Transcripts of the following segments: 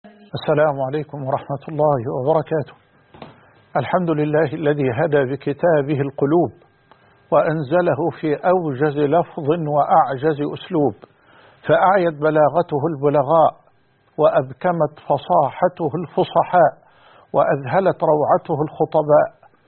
السلام عليكم ورحمة الله وبركاته. الحمد لله الذي هدى بكتابه القلوب وأنزله في أوجز لفظ وأعجز أسلوب، فأعيت بلاغته البلغاء وأبكمت فصاحته الفصحاء وأذهلت روعته الخطباء،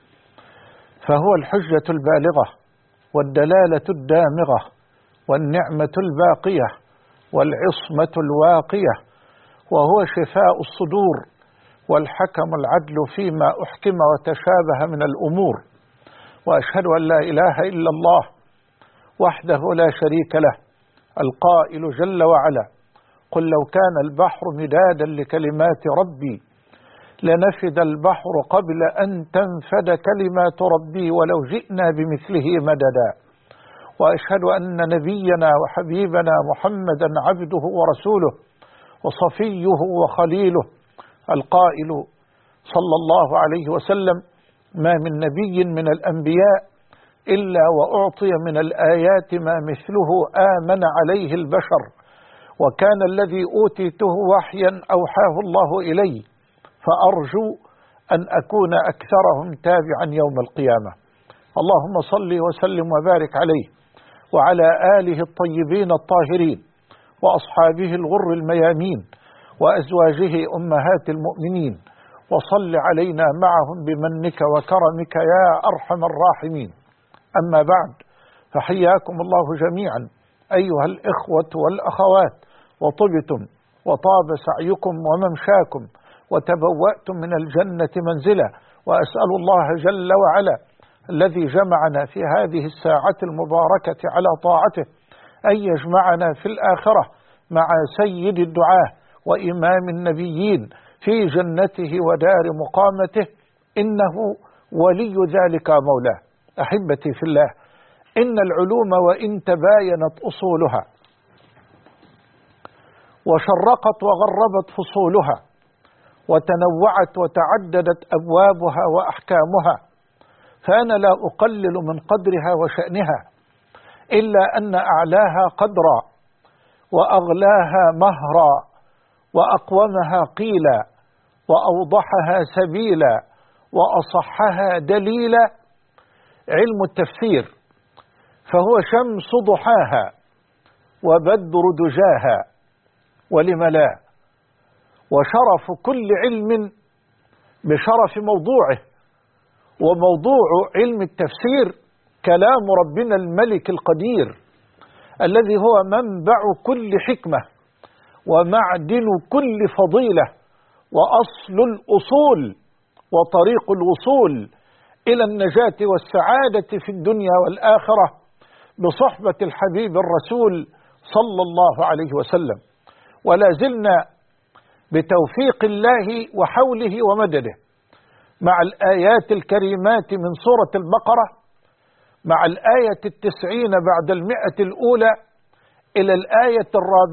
فهو الحجة البالغة والدلالة الدامغة والنعمة الباقية والعصمة الواقية، وهو شفاء الصدور والحكم العدل فيما أحكم وتشابه من الأمور. وأشهد أن لا إله إلا الله وحده لا شريك له، القائل جل وعلا: قل لو كان البحر مدادا لكلمات ربي لنفد البحر قبل أن تنفد كلمات ربي ولو جئنا بمثله مددا. وأشهد أن نبينا وحبيبنا محمدا عبده ورسوله وصفيه وخليله، القائل صلى الله عليه وسلم: ما من نبي من الأنبياء إلا وأعطي من الآيات ما مثله آمن عليه البشر، وكان الذي أوتيته وحيا أوحاه الله إلي، فأرجو أن أكون أكثرهم تابعا يوم القيامة. اللهم صل وسلم وبارك عليه وعلى آله الطيبين الطاهرين وأصحابه الغر الميامين وأزواجه أمهات المؤمنين، وصل علينا معهم بمنك وكرمك يا أرحم الراحمين. أما بعد، فحياكم الله جميعا أيها الإخوة والأخوات، وطبتم وطاب سعيكم وممشاكم وتبوأتم من الجنة منزلا، وأسأل الله جل وعلا الذي جمعنا في هذه الساعة المباركة على طاعته أن يجمعنا في الآخرة مع سيد الدعاة وإمام النبيين في جنته ودار مقامته، إنه ولي ذلك مولاه. أحبتي في الله، إن العلوم وإن تباينت أصولها وشرقت وغربت فصولها وتنوعت وتعددت أبوابها وأحكامها، فأنا لا أقلل من قدرها وشأنها، إلا أن أعلاها قدرا وأغلاها مهرا وأقومها قيلا وأوضحها سبيلا وأصحها دليلا علم التفسير، فهو شمس ضحاها وبدر دجاها، ولم لا، وشرف كل علم بشرف موضوعه، وموضوع علم التفسير كلام ربنا الملك القدير الذي هو منبع كل حكمة ومعدن كل فضيلة وأصل الأصول وطريق الوصول إلى النجاة والسعادة في الدنيا والآخرة بصحبة الحبيب الرسول صلى الله عليه وسلم. ولا زلنا بتوفيق الله وحوله ومدده مع الآيات الكريمات من سورة البقرة، مع الآية 90 بعد 100 الأولى إلى الآية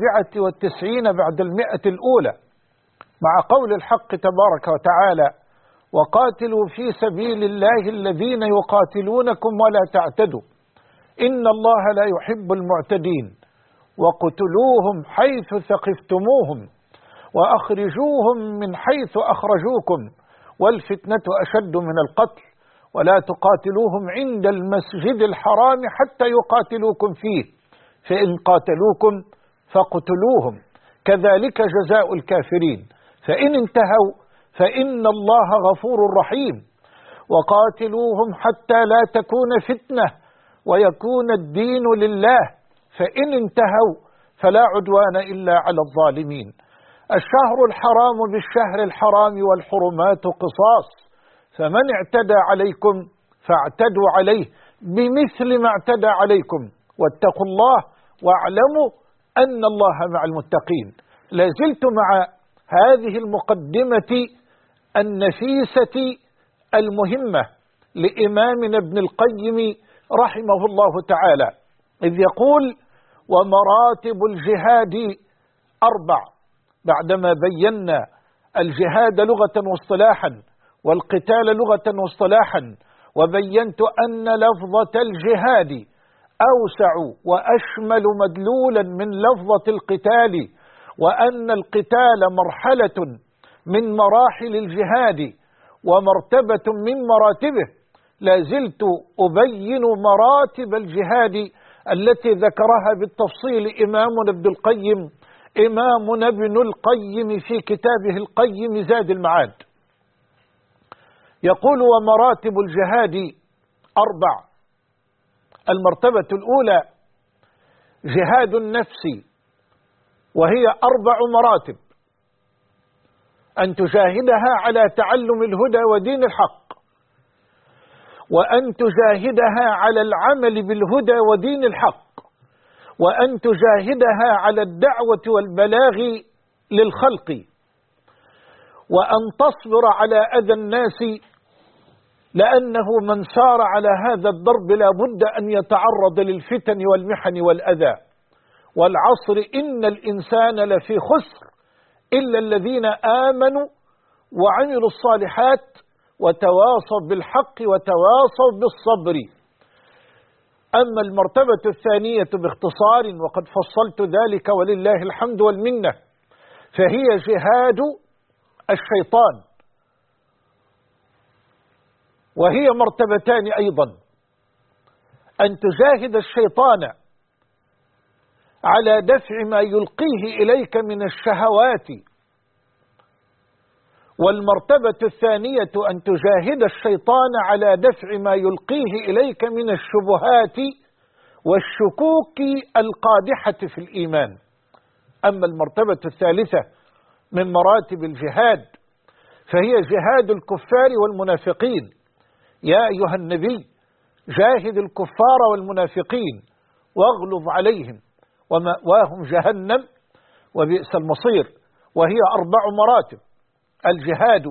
94 بعد 100 الأولى، مع قول الحق تبارك وتعالى: وقاتلوا في سبيل الله الذين يقاتلونكم ولا تعتدوا إن الله لا يحب المعتدين وقتلوهم حيث ثقفتموهم وأخرجوهم من حيث أخرجوكم والفتنة أشد من القتل ولا تقاتلوهم عند المسجد الحرام حتى يقاتلوكم فيه فإن قاتلوكم فاقتلوهم كذلك جزاء الكافرين فإن انتهوا فإن الله غفور رحيم وقاتلوهم حتى لا تكون فتنة ويكون الدين لله فإن انتهوا فلا عدوان إلا على الظالمين. الشهر الحرام بالشهر الحرام والحرمات قصاص، فمن اعتدى عليكم فاعتدوا عليه بمثل ما اعتدى عليكم واتقوا الله واعلموا أن الله مع المتقين. لازلت مع هذه المقدمة النفيسة المهمة لإمامنا ابن القيم رحمه الله تعالى، إذ يقول: ومراتب الجهاد 4، بعدما بينا الجهاد لغة واصطلاحا والقتال لغة واصطلاحا، وبينت أن لفظة الجهاد أوسع وأشمل مدلولا من لفظة القتال، وأن القتال مرحلة من مراحل الجهاد ومرتبة من مراتبه، لا زلت أبين مراتب الجهاد التي ذكرها بالتفصيل إمامنا ابن القيم في كتابه القيم زاد المعاد. يقول: ومراتب الجهاد 4. المرتبة الأولى جهاد النفس، وهي 4 مراتب: أن تجاهدها على تعلم الهدى ودين الحق، وأن تجاهدها على العمل بالهدى ودين الحق، وأن تجاهدها على الدعوة والبلاغ للخلق، وأن تصبر على أذى الناس، لأنه من سار على هذا الضرب لا بد أن يتعرض للفتن والمحن والأذى. والعصر إن الإنسان لفي خسر إلا الذين آمنوا وعملوا الصالحات وتواصوا بالحق وتواصوا بالصبر. أما المرتبة الثانية باختصار، وقد فصلت ذلك ولله الحمد والمنة، فهي جهاد الشيطان، وهي مرتبتان أيضا: أن تجاهد الشيطان على دفع ما يلقيه إليك من الشهوات، والمرتبة الثانية أن تجاهد الشيطان على دفع ما يلقيه إليك من الشبهات والشكوك القادحة في الإيمان. أما المرتبة الثالثة من مراتب الجهاد فهي جهاد الكفار والمنافقين. يا أيها النبي جاهد الكفار والمنافقين واغلظ عليهم ومأواهم جهنم وبئس المصير. وهي 4 مراتب: الجهاد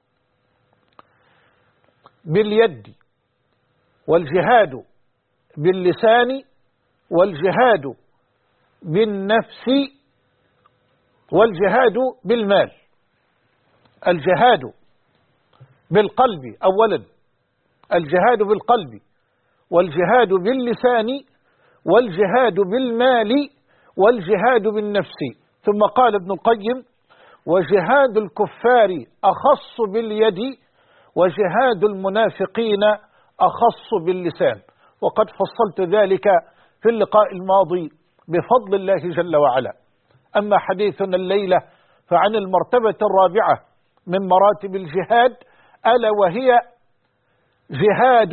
باليد، والجهاد باللسان، والجهاد بالنفس، والجهاد بالمال. الجهاد بالقلب أولا، الجهاد بالقلب، والجهاد باللسان، والجهاد بالمال، والجهاد بالنفس. ثم قال ابن القيم: وجهاد الكفار أخص باليد، وجهاد المنافقين أخص باللسان. وقد فصلت ذلك في اللقاء الماضي بفضل الله جل وعلا. أما حديثنا الليلة فعن المرتبة الرابعة من مراتب الجهاد، ألا وهي جهاد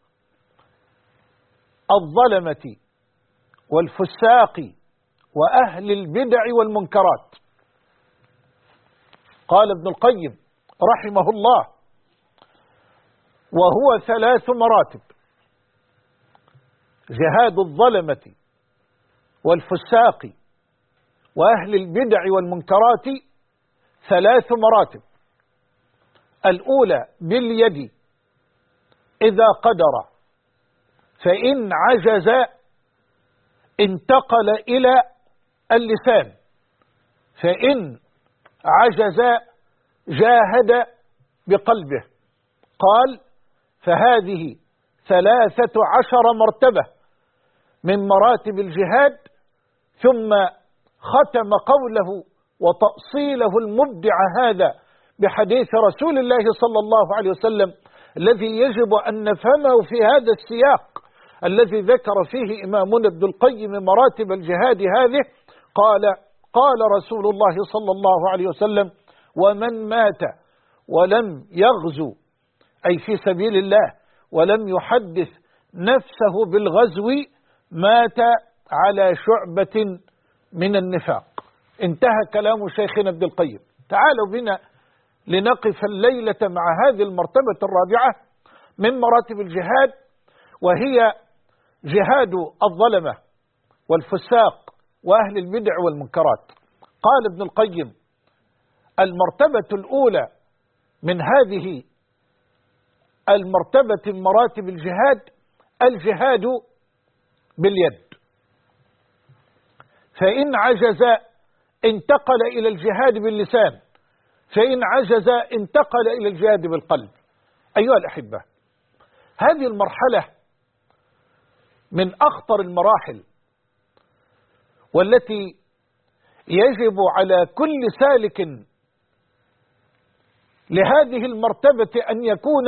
الظلمة والفساق وأهل البدع والمنكرات. قال ابن القيم رحمه الله: وهو 3 مراتب: جهاد الظلمة والفساق وأهل البدع والمنكرات 3 مراتب. الأولى باليد، إذا قدر، فإن عجز انتقل إلى اللسان، فإن عجز جاهد بقلبه. قال: فهذه 13 مرتبة من مراتب الجهاد. ثم ختم قوله وتأصيله المبدع هذا بحديث رسول الله صلى الله عليه وسلم الذي يجب أن نفهمه في هذا السياق الذي ذكر فيه إمامنا ابن القيم مراتب الجهاد هذه. قال رسول الله صلى الله عليه وسلم: ومن مات ولم يغزو، أي في سبيل الله، ولم يحدث نفسه بالغزو، مات على شعبة من النفاق. انتهى كلام شيخنا ابن القيم. تعالوا بنا لنقف الليلة مع هذه المرتبة الرابعة من مراتب الجهاد، وهي جهاد الظلمة والفساق وأهل البدع والمنكرات. قال ابن القيم: المرتبة الأولى من هذه المرتبة مراتب الجهاد الجهاد باليد، فإن عجز انتقل إلى الجهاد باللسان، فإن عجز انتقل إلى الجهاد بالقلب. أيها الأحبة، هذه المرحلة من أخطر المراحل، والتي يجب على كل سالك لهذه المرتبة أن يكون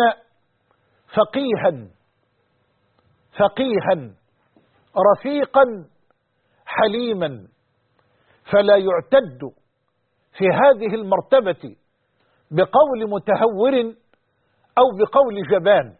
فقيها رفيقا حليما، فلا يعتد في هذه المرتبة بقول متهور أو بقول جبان،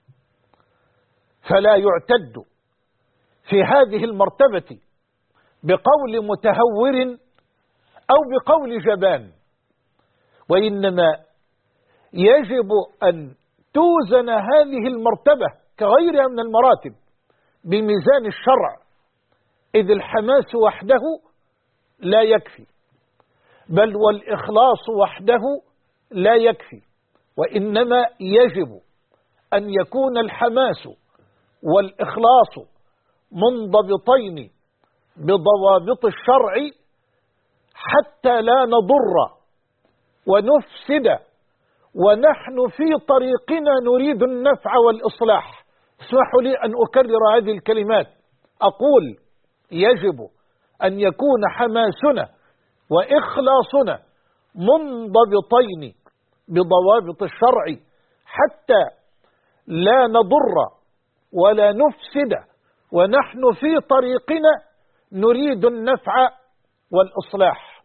فلا يعتد في هذه المرتبة بقول متهور أو بقول جبان، وإنما يجب أن توزن هذه المرتبة كغيرها من المراتب بميزان الشرع، إذ الحماس وحده لا يكفي، بل والإخلاص وحده لا يكفي، وإنما يجب أن يكون الحماس والإخلاص منضبطين بضوابط الشرع حتى لا نضر ونفسد ونحن في طريقنا نريد النفع والإصلاح. اسمحوا لي أن أكرر هذه الكلمات، أقول يجب أن يكون حماسنا وإخلاصنا منضبطين بضوابط الشرع حتى لا نضر ولا نفسد ونحن في طريقنا نريد النفع والإصلاح.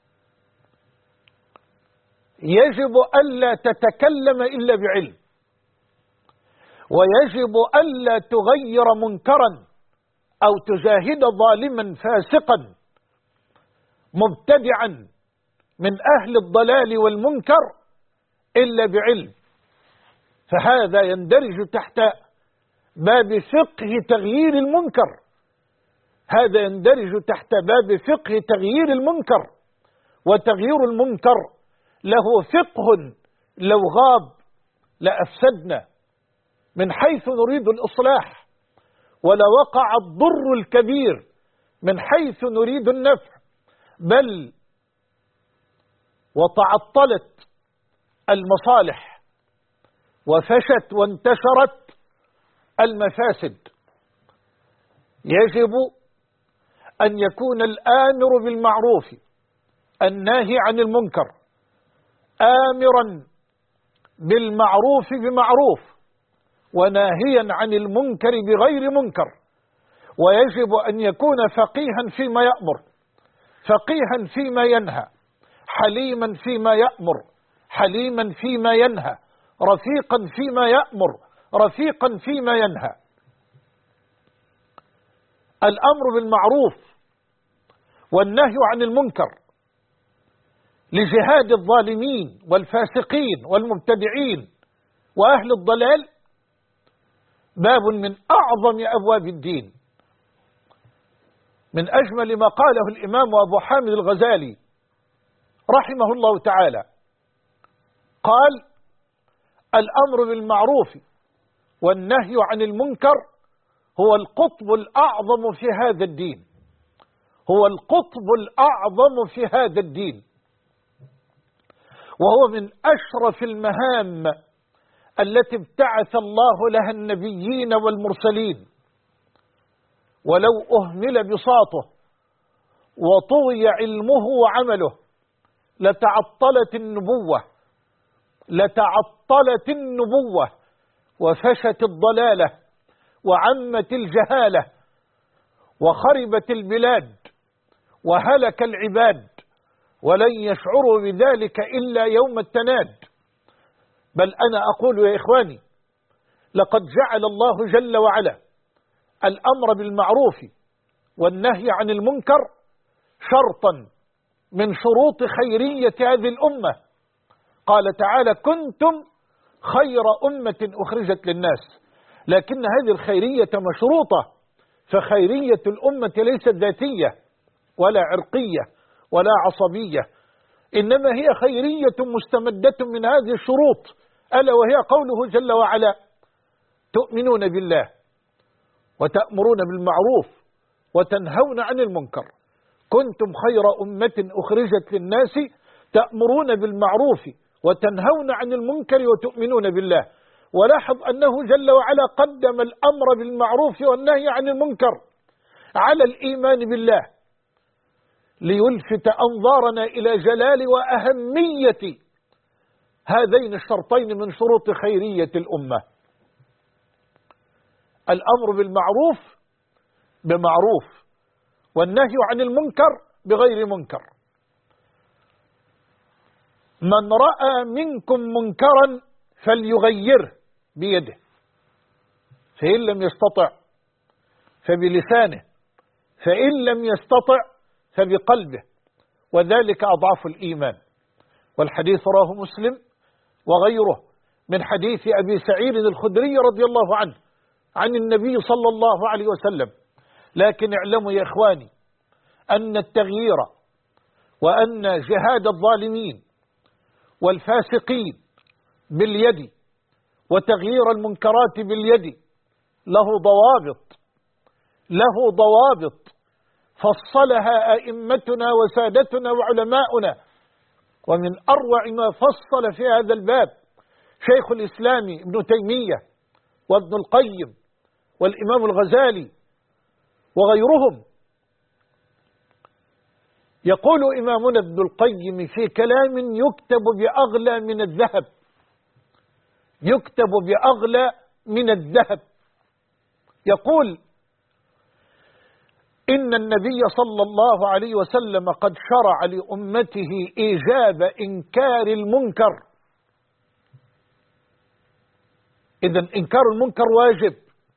يجب ألا تتكلم إلا بعلم، ويجب ألا تغير منكرا أو تجاهد ظالما فاسقا مبتدعا من أهل الضلال والمنكر إلا بعلم، فهذا يندرج تحت باب فقه تغيير المنكر، هذا يندرج تحت باب فقه تغيير المنكر، وتغيير المنكر له فقه لو غاب لأفسدنا من حيث نريد الإصلاح، ولوقع الضر الكبير من حيث نريد النفع، بل وتعطلت المصالح وفشت وانتشرت المفاسد. يجب أن يكون الآمر بالمعروف الناهي عن المنكر آمرا بالمعروف بمعروف وناهيا عن المنكر بغير منكر، ويجب أن يكون فقيها فيما يأمر، فقيها فيما ينهى، حليما فيما يأمر، حليما فيما ينهى، رفيقا فيما يأمر، رفيقا فيما ينهى. الأمر بالمعروف والنهي عن المنكر لجهاد الظالمين والفاسقين والمبتدعين وأهل الضلال باب من أعظم أبواب الدين. من أجمل ما قاله الإمام أبو حامد الغزالي رحمه الله تعالى، قال: الأمر بالمعروف والنهي عن المنكر هو القطب الأعظم في هذا الدين، هو القطب الأعظم في هذا الدين، وهو من أشرف المهام التي ابتعث الله لها النبيين والمرسلين، ولو أهمل بساطه وطوي علمه وعمله لتعطلت النبوة، لتعطلت النبوة وفشت الضلالة وعمت الجهالة وخربت البلاد وهلك العباد، ولن يشعروا بذلك إلا يوم التناد. بل أنا أقول يا إخواني، لقد جعل الله جل وعلا الأمر بالمعروف والنهي عن المنكر شرطا من شروط خيرية هذه الأمة. قال تعالى: كنتم خير أمة أخرجت للناس، لكن هذه الخيرية مشروطة، فخيرية الأمة ليست ذاتية ولا عرقية ولا عصبية، إنما هي خيرية مستمدة من هذه الشروط، ألا وهي قوله جل وعلا: تؤمنون بالله وتأمرون بالمعروف وتنهون عن المنكر، كنتم خير أمة أخرجت للناس تأمرون بالمعروف وتنهون عن المنكر وتؤمنون بالله. ولاحظ أنه جل وعلا قدم الأمر بالمعروف والنهي عن المنكر على الإيمان بالله، ليلفت أنظارنا إلى جلال وأهمية هذين الشرطين من شروط خيرية الأمة. الأمر بالمعروف بمعروف، والنهي عن المنكر بغير منكر. من رأى منكم منكرا فليغيره بيده، فإن لم يستطع فبلسانه، فإن لم يستطع فبقلبه، وذلك أضعف الإيمان. والحديث رواه مسلم وغيره من حديث أبي سعيد الخدري رضي الله عنه عن النبي صلى الله عليه وسلم. لكن اعلموا يا إخواني أن التغيير وأن جهاد الظالمين والفاسقين باليد وتغيير المنكرات باليد له ضوابط فصلها أئمتنا وسادتنا وعلماؤنا. ومن أروع ما فصل في هذا الباب شيخ الإسلام ابن تيمية وابن القيم والإمام الغزالي وغيرهم. يقول إمامنا ابن القيم في كلام يكتب بأغلى من الذهب، يكتب بأغلى من الذهب، يقول: إن النبي صلى الله عليه وسلم قد شرع لأمته إيجاب إنكار المنكر. إذن إنكار المنكر واجب.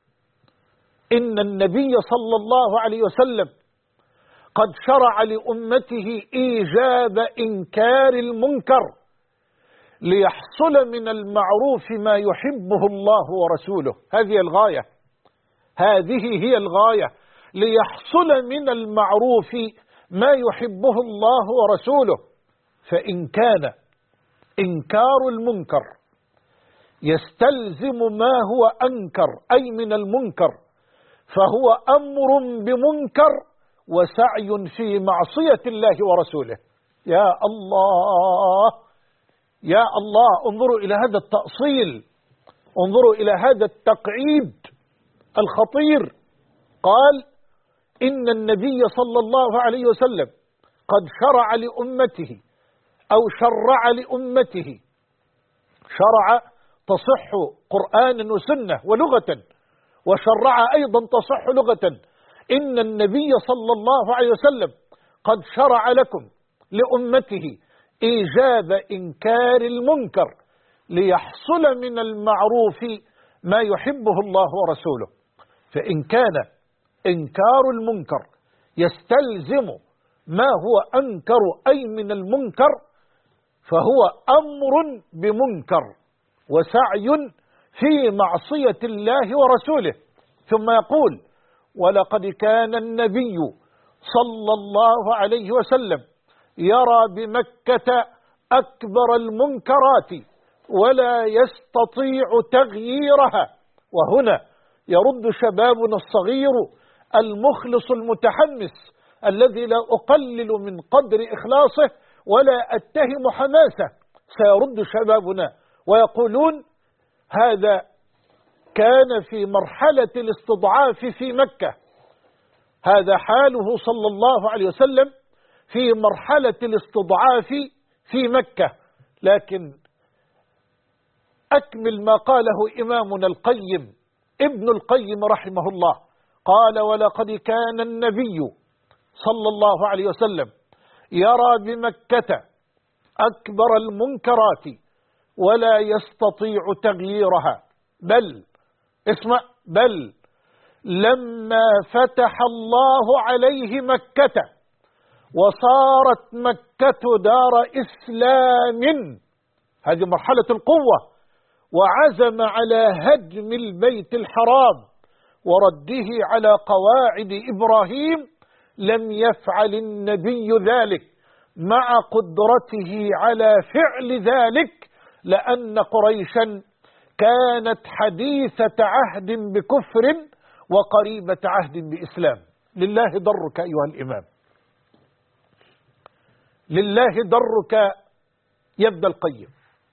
إن النبي صلى الله عليه وسلم قد شرع لأمته إيجاب إنكار المنكر ليحصل من المعروف ما يحبه الله ورسوله. هذه الغاية، هذه هي الغاية، ليحصل من المعروف ما يحبه الله ورسوله. فإن كان إنكار المنكر يستلزم ما هو أنكر أي من المنكر، فهو أمر بمنكر وسعي في معصية الله ورسوله. يا الله يا الله، انظروا إلى هذا التأصيل، انظروا إلى هذا التقعيد الخطير. قال: إن النبي صلى الله عليه وسلم قد شرع لأمته أو شرع لأمته، شرع تصح قرآنا وسنة ولغة، وشرع أيضا تصح لغة. إن النبي صلى الله عليه وسلم قد شرع لكم لأمته إيجاب إنكار المنكر ليحصل من المعروف ما يحبه الله ورسوله. فإن كان إنكار المنكر يستلزم ما هو أنكر أي من المنكر، فهو أمر بمنكر وسعي في معصية الله ورسوله. ثم يقول: ولقد كان النبي صلى الله عليه وسلم يرى بمكة أكبر المنكرات ولا يستطيع تغييرها. وهنا يرد شبابنا الصغير المخلص المتحمس الذي لا أقلل من قدر إخلاصه ولا أتهم حماسه، سيرد شبابنا ويقولون: هذا كان في مرحلة الاستضعاف في مكة، هذا حاله صلى الله عليه وسلم في مرحلة الاستضعاف في مكة. لكن أكمل ما قاله إمامنا القيم ابن القيم رحمه الله، قال: ولقد كان النبي صلى الله عليه وسلم يرى بمكة أكبر المنكرات ولا يستطيع تغييرها، بل اسمع، بل لما فتح الله عليه مكة وصارت مكة دار إسلام، هذه مرحلة القوة، وعزم على هدم البيت الحرام ورده على قواعد إبراهيم، لم يفعل النبي ذلك مع قدرته على فعل ذلك، لأن قريشا كانت حديثة عهد بكفر وقريبة عهد بإسلام. لله درك أيها الإمام، لله درك يا ابن القيم.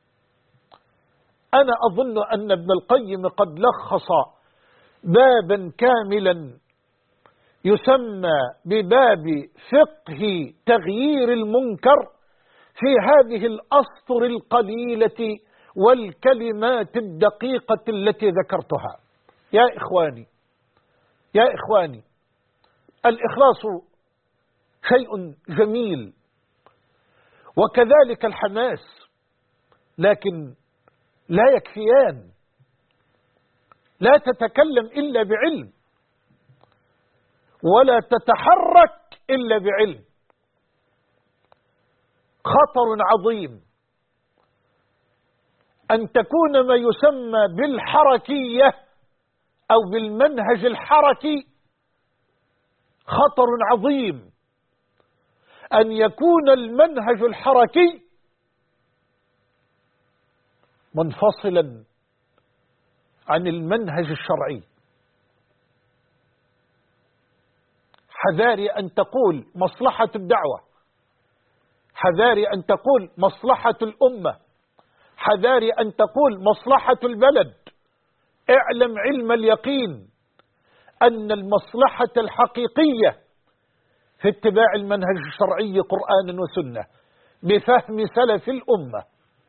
أنا أظن أن ابن القيم قد لخص بابا كاملا يسمى بباب فقه تغيير المنكر في هذه الأسطر القليلة والكلمات الدقيقة التي ذكرتها. يا إخواني، الإخلاص شيء جميل وكذلك الحماس، لكن لا يكفيان. لا تتكلم إلا بعلم، ولا تتحرك إلا بعلم. خطر عظيم أن تكون ما يسمى بالحركية أو بالمنهج الحركي. خطر عظيم أن يكون المنهج الحركي منفصلا عن المنهج الشرعي. حذاري أن تقول مصلحة الدعوة، حذاري أن تقول مصلحة الأمة، حذاري أن تقول مصلحة البلد. اعلم علم اليقين أن المصلحة الحقيقية في اتباع المنهج الشرعي قرآنا وسنة بفهم سلف الأمة.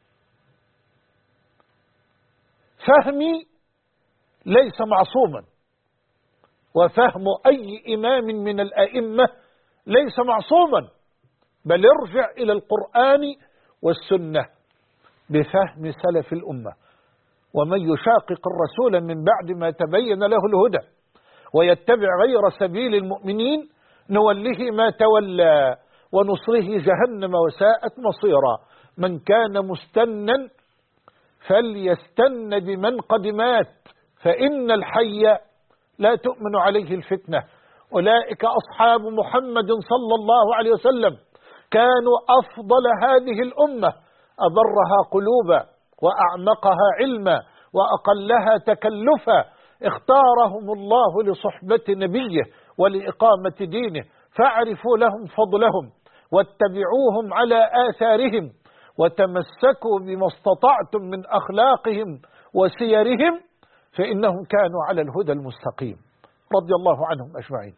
فهمي ليس معصوما، وفهم أي إمام من الأئمة ليس معصوما، بل ارجع إلى القرآن والسنة بفهم سلف الأمة. ومن يشاقق الرسول من بعد ما تبين له الهدى ويتبع غير سبيل المؤمنين نوله ما تولى ونصره جهنم وساءت مصيرا. من كان مستنا فليستن بمن قد مات، فإن الحي لا تؤمن عليه الفتنة. أولئك أصحاب محمد صلى الله عليه وسلم، كانوا أفضل هذه الأمة، أبرها قلوبا وأعمقها علما وأقلها تكلفا. اختارهم الله لصحبة نبيه ولإقامة دينه، فاعرفوا لهم فضلهم واتبعوهم على آثارهم وتمسكوا بما استطعتم من أخلاقهم وسيرهم، فإنهم كانوا على الهدى المستقيم رضي الله عنهم أجمعين.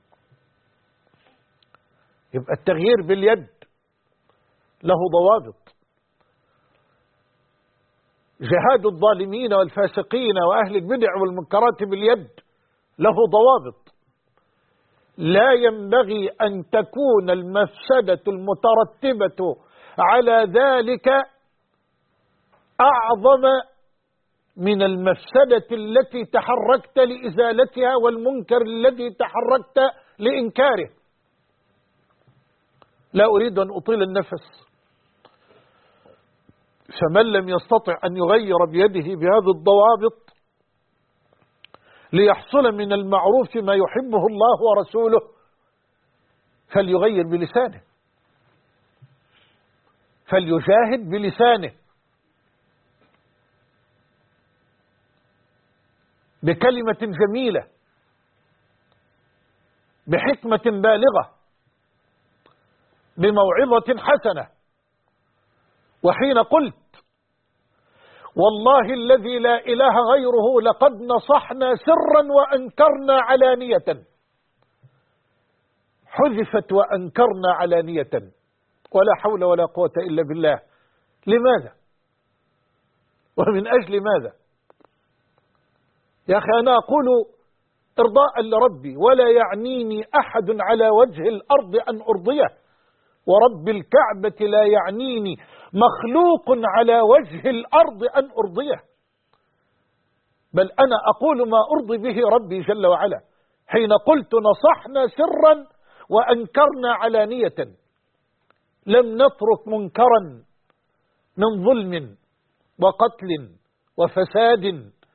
يبقى التغيير باليد له ضوابط. جهاد الظالمين والفاسقين وأهل البدع والمنكرات باليد له ضوابط. لا ينبغي أن تكون المفسدة المترتبة على ذلك أعظم من المفسدة التي تحركت لإزالتها والمنكر الذي تحركت لإنكاره. لا أريد أن أطيل النفس، فمن لم يستطع أن يغير بيده بهذه الضوابط ليحصل من المعروف ما يحبه الله ورسوله فليغير بلسانه، فليجاهد بلسانه بكلمة جميلة بحكمة بالغة بموعظة حسنة. وحين قلت والله الذي لا إله غيره لقد نصحنا سرا وأنكرنا علانية، حذفت وأنكرنا علانية، ولا حول ولا قوة إلا بالله. لماذا؟ ومن أجل ماذا؟ يا أخي أنا أقول إرضاء لربي، ولا يعنيني أحد على وجه الأرض أن أرضيه، ورب الكعبة لا يعنيني مخلوق على وجه الأرض أن أرضيه، بل أنا أقول ما أرضي به ربي جل وعلا. حين قلت نصحنا سرا وأنكرنا علانية، لم نترك منكرا من ظلم وقتل وفساد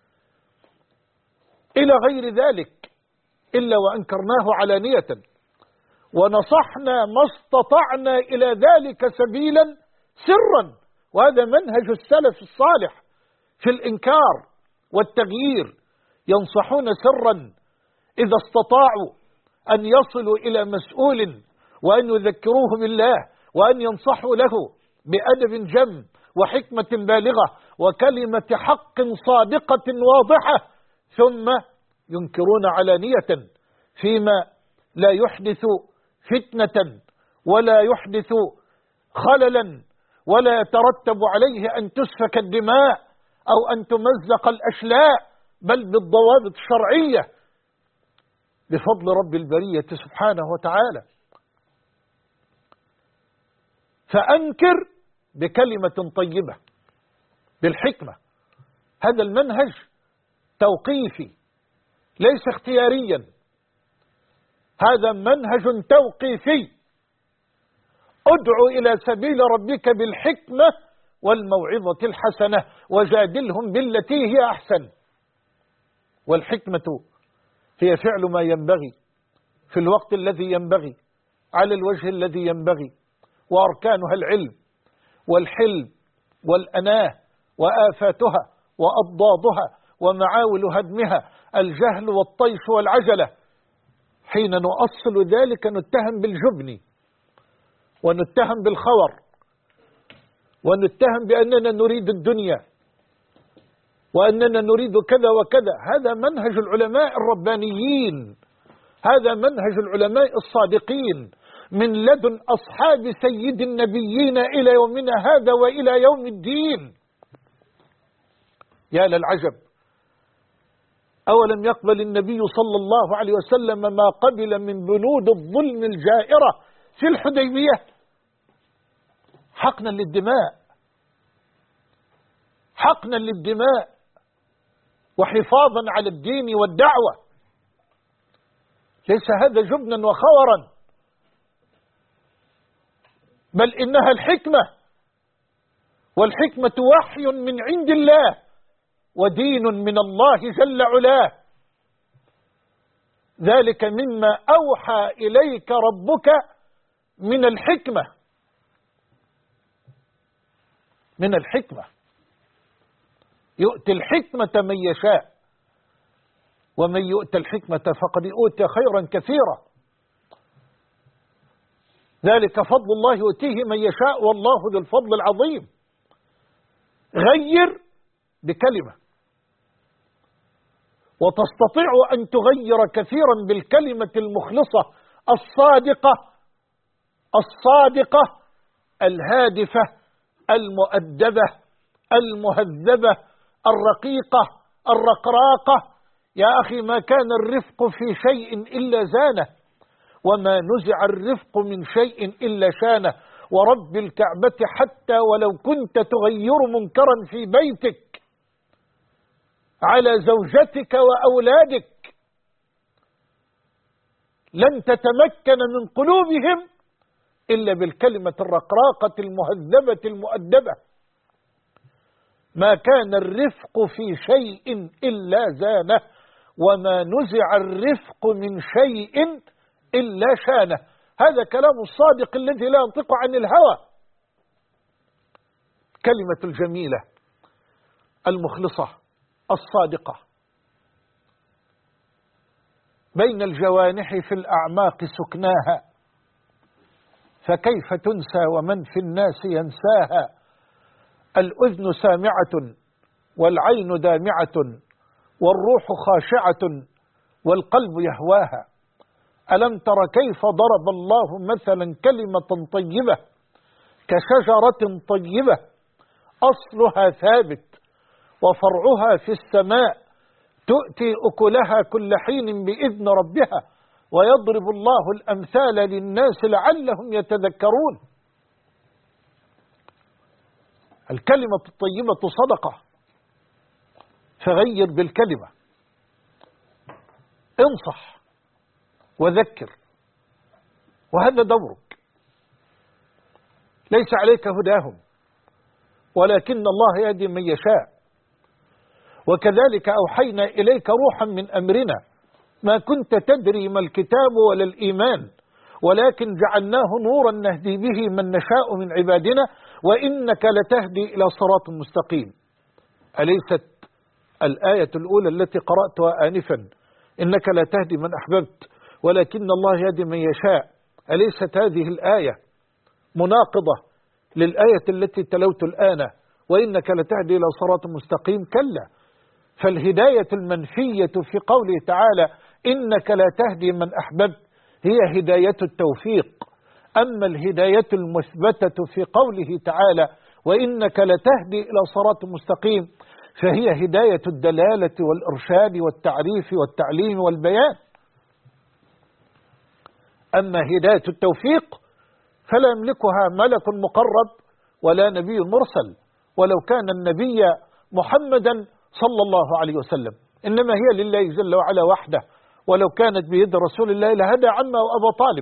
إلى غير ذلك إلا وأنكرناه علانية، ونصحنا ما استطعنا إلى ذلك سبيلا سرا. وهذا منهج السلف الصالح في الإنكار والتغيير، ينصحون سرا إذا استطاعوا أن يصلوا إلى مسؤول وأن يذكروه بالله وأن ينصحوا له بأدب جم وحكمة بالغة وكلمة حق صادقة واضحة، ثم ينكرون علانية فيما لا يحدث فتنة ولا يحدث خللا ولا يترتب عليه أن تسفك الدماء أو أن تمزق الأشلاء، بل بالضوابط الشرعية بفضل رب البرية سبحانه وتعالى. فأنكر بكلمة طيبة بالحكمة. هذا المنهج توقيفي ليس اختياريا، هذا منهج توقيفي. ادعو إلى سبيل ربك بالحكمة والموعظة الحسنة وجادلهم بالتي هي أحسن. والحكمة هي فعل ما ينبغي في الوقت الذي ينبغي على الوجه الذي ينبغي، وأركانها العلم والحلم والأناه وآفاتها وأضدادها ومعاول هدمها الجهل والطيش والعجلة. حين نؤصل ذلك نتهم بالجبن ونتهم بالخور ونتهم بأننا نريد الدنيا وأننا نريد كذا وكذا. هذا منهج العلماء الربانيين، هذا منهج العلماء الصادقين من لدن أصحاب سيد النبيين إلى يومنا هذا وإلى يوم الدين. يا للعجب، أولم يقبل النبي صلى الله عليه وسلم ما قبل من بنود الظلم الجائرة في الحديبية حقنا للدماء، حقنا للدماء وحفاظا على الدين والدعوة. ليس هذا جبنا وخورا، بل إنها الحكمة، والحكمة وحي من عند الله ودين من الله جل علاه. ذلك مما أوحى إليك ربك من الحكمة، من الحكمة. يؤتي الحكمة من يشاء ومن يؤت الحكمة فقد أوتي خيرا كثيرا. ذلك فضل الله يؤتيه من يشاء والله ذو الفضل العظيم. غير بكلمة، وتستطيع أن تغير كثيرا بالكلمة المخلصة الصادقة الصادقة الهادفة المؤدبة المهذبة الرقيقة الرقراقة. يا أخي ما كان الرفق في شيء إلا زانه، وما نزع الرفق من شيء إلا شانه. ورب الكعبة حتى ولو كنت تغير منكرا في بيتك على زوجتك وأولادك لن تتمكن من قلوبهم إلا بالكلمة الرقراقة المهذبة المؤدبة. ما كان الرفق في شيء إلا زانه، وما نزع الرفق من شيء إلا شانه. هذا كلام الصادق الذي لا ينطق عن الهوى. كلمة الجميلة المخلصة الصادقة بين الجوانح في الأعماق سكناها، فكيف تنسى ومن في الناس ينساها. الأذن سامعة والعين دامعة والروح خاشعة والقلب يهواها. ألم تر كيف ضرب الله مثلا كلمة طيبة كشجرة طيبة أصلها ثابت وفرعها في السماء تؤتي أكلها كل حين بإذن ربها ويضرب الله الأمثال للناس لعلهم يتذكرون. الكلمة الطيبة صدقة، فغير بالكلمة، انصح وذكر، وهذا دورك. ليس عليك هداهم ولكن الله يهدي من يشاء. وكذلك أوحينا إليك روحا من أمرنا ما كنت تدري ما الكتاب ولا الإيمان ولكن جعلناه نورا نهدي به من نشاء من عبادنا وإنك لتهدي إلى صراط مستقيم. أليست الآية الأولى التي قرأتها آنفا إنك لا تهدي من أحببت ولكن الله يهدي من يشاء؟ أليست هذه الآية مناقضة للآية التي تلوت الآن وإنك لتهدي إلى صراط مستقيم؟ كلا. فالهداية المنفية في قوله تعالى إنك لا تهدي من أحببت هي هداية التوفيق. أما الهداية المثبتة في قوله تعالى وإنك لتهدي إلى صراط مستقيم فهي هداية الدلالة والإرشاد والتعريف والتعليم والبيان. أما هداية التوفيق فلا يملكها ملك مقرب ولا نبي مرسل، ولو كان النبي محمدا صلى الله عليه وسلم، إنما هي لله جل وعلا وحده، ولو كانت بيد رسول الله لهدى عمه وأبا طالب،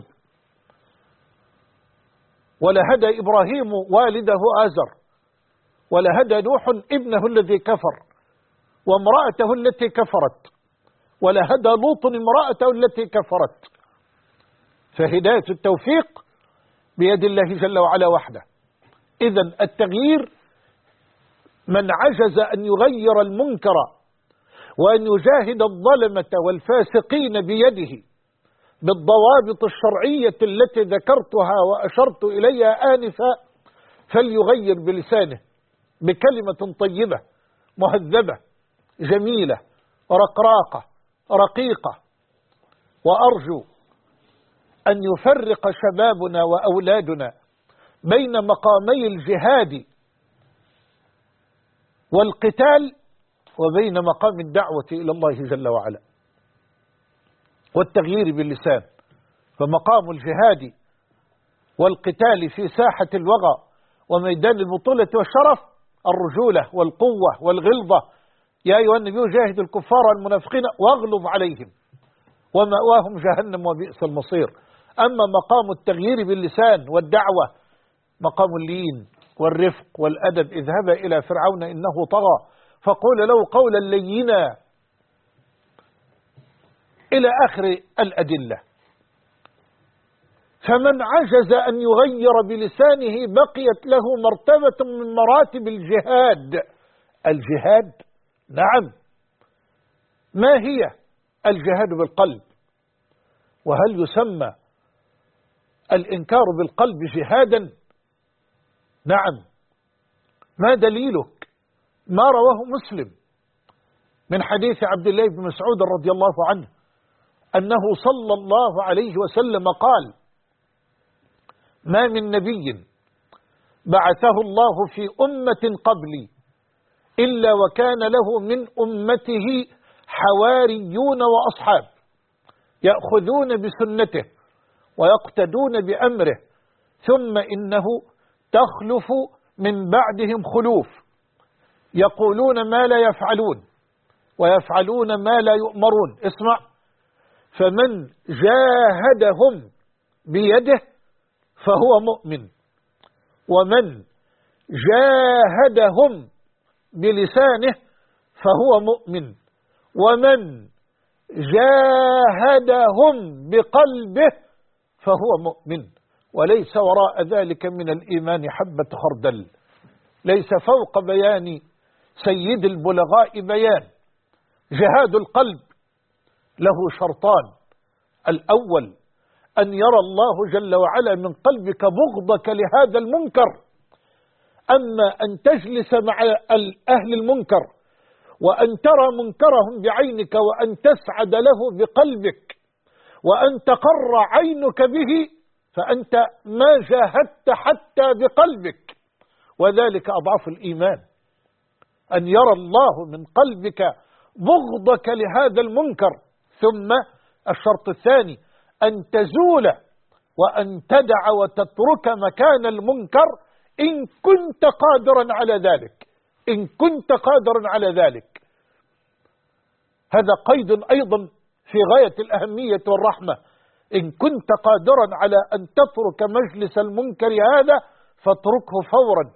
ولهدى إبراهيم والده آزر، ولهدى نوح ابنه الذي كفر وامرأته التي كفرت، ولهدى لوط امرأته التي كفرت. فهداية التوفيق بيد الله جل وعلا وحده. إذن التغيير، من عجز أن يغير المنكر وأن يجاهد الظلمة والفاسقين بيده بالضوابط الشرعية التي ذكرتها وأشرت إليها آنفا، فليغير بلسانه بكلمة طيبة مهذبة جميلة رقراقة رقيقة. وأرجو أن يفرق شبابنا وأولادنا بين مقامي الجهاد والقتال وبين مقام الدعوة إلى الله جل وعلا والتغيير باللسان. فمقام الجهاد والقتال في ساحة الوغى وميدان البطولة والشرف الرجولة والقوة والغلظة. يا أيها النبي جاهد الكفار والمنافقين واغلظ عليهم ومأواهم جهنم وبئس المصير. أما مقام التغيير باللسان والدعوة مقام اللين والرفق والأدب. اذهب إلى فرعون إنه طغى فقول له قولا لينا إلى آخر الأدلة. فمن عجز أن يغير بلسانه بقيت له مرتبة من مراتب الجهاد. الجهاد نعم، ما هي الجهاد بالقلب؟ وهل يسمى الإنكار بالقلب جهادا؟ نعم. ما دليلك؟ ما رواه مسلم من حديث عبد الله بن مسعود رضي الله عنه أنه صلى الله عليه وسلم قال ما من نبي بعثه الله في أمة قبلي إلا وكان له من أمته حواريون وأصحاب يأخذون بسنته ويقتدون بأمره ثم إنه تخلف من بعدهم خلوف يقولون ما لا يفعلون ويفعلون ما لا يؤمرون. اسمع، فمن جاهدهم بيده فهو مؤمن، ومن جاهدهم بلسانه فهو مؤمن، ومن جاهدهم بقلبه فهو مؤمن، وليس وراء ذلك من الإيمان حبة خردل. ليس فوق بيان سيد البلغاء بيان. جهاد القلب له شرطان: الأول أن يرى الله جل وعلا من قلبك بغضك لهذا المنكر. أما أن تجلس مع أهل المنكر وأن ترى منكرهم بعينك وأن تسعد له بقلبك وأن تقر عينك به، فأنت ما جاهدت حتى بقلبك، وذلك أضعف الإيمان. أن يرى الله من قلبك بغضك لهذا المنكر. ثم الشرط الثاني أن تزول وأن تدع وتترك مكان المنكر إن كنت قادرا على ذلك. إن كنت قادرا على ذلك. هذا قيد أيضا في غاية الأهمية والرحمة. إن كنت قادرا على أن تترك مجلس المنكر هذا فاتركه فورا.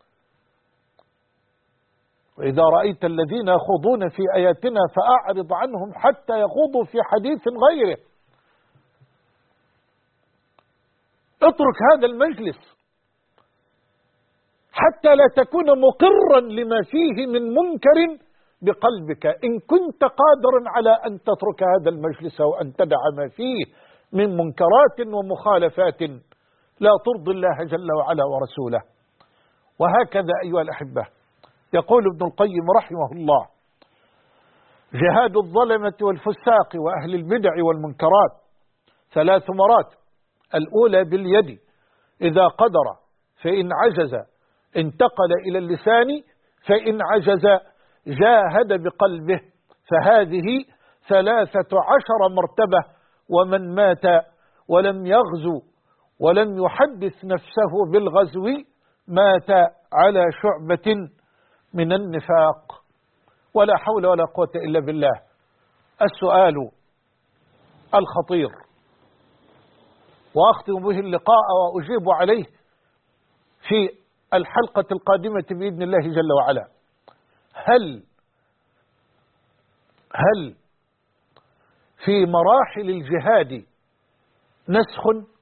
وإذا رأيت الذين يخوضون في آياتنا فأعرض عنهم حتى يخوضوا في حديث غيره. اترك هذا المجلس حتى لا تكون مقرا لما فيه من منكر بقلبك. إن كنت قادرا على أن تترك هذا المجلس وأن تدع ما فيه من منكرات ومخالفات لا ترضي الله جل وعلا ورسوله. وهكذا أيها الأحبة يقول ابن القيم رحمه الله: جهاد الظلمة والفساق وأهل البدع والمنكرات 3 مرات: الأولى باليد إذا قدر، فإن عجز انتقل إلى اللسان، فإن عجز جاهد بقلبه، فهذه 13 مرتبة. ومن مات ولم يغزو ولم يحدث نفسه بالغزو مات على شعبة من النفاق. ولا حول ولا قوة إلا بالله. السؤال الخطير وأختم به اللقاء وأجيب عليه في الحلقة القادمة بإذن الله جل وعلا: هل في مراحل الجهاد نسخ؟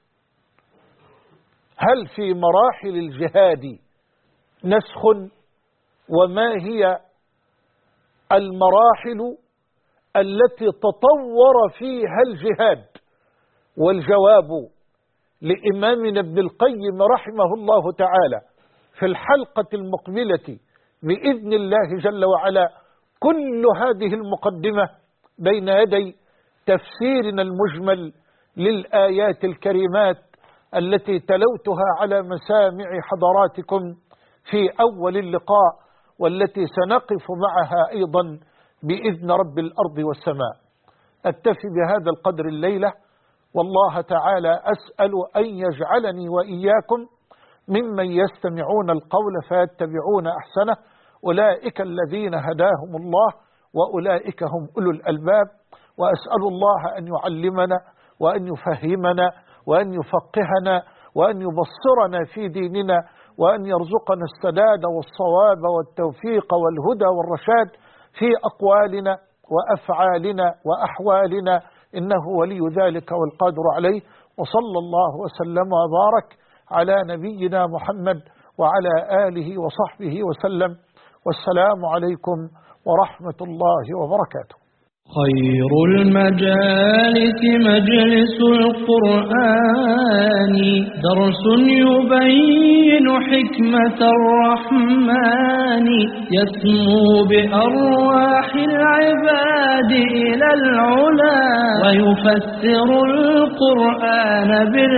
هل في مراحل الجهاد نسخ؟ وما هي المراحل التي تطور فيها الجهاد؟ والجواب لإمامنا ابن القيم رحمه الله تعالى في الحلقة المقبلة بإذن الله جل وعلا. كل هذه المقدمة بين يدي تفسيرنا المجمل للآيات الكريمات التي تلوتها على مسامع حضراتكم في أول اللقاء، والتي سنقف معها أيضا بإذن رب الأرض والسماء. أكتفي بهذا القدر الليلة، والله تعالى أسأل أن يجعلني وإياكم ممن يستمعون القول فيتبعون أحسنه. أولئك الذين هداهم الله وأولئك هم أولو الألباب. وأسأل الله أن يعلمنا وأن يفهمنا وأن يفقهنا وأن يبصرنا في ديننا، وأن يرزقنا السداد والصواب والتوفيق والهدى والرشاد في أقوالنا وأفعالنا وأحوالنا، إنه ولي ذلك والقادر عليه. وصلى الله وسلم وبارك على نبينا محمد وعلى آله وصحبه وسلم. والسلام عليكم ورحمة الله وبركاته. خير المجالس مجلس القرآن، درس يبين حكمة الرحمن، يسمو بأرواح العباد إلى العلا، ويفسر القرآن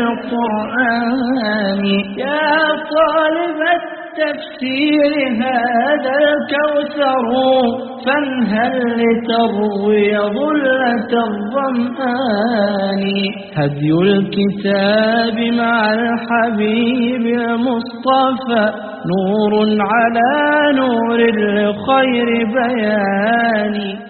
بالقرآن. يا طالب التفسير هذا الكوثر، فانهل لتروي ظلة الظمآن. هدي الكتاب مع الحبيب المصطفى، نور على نور لخير بيان.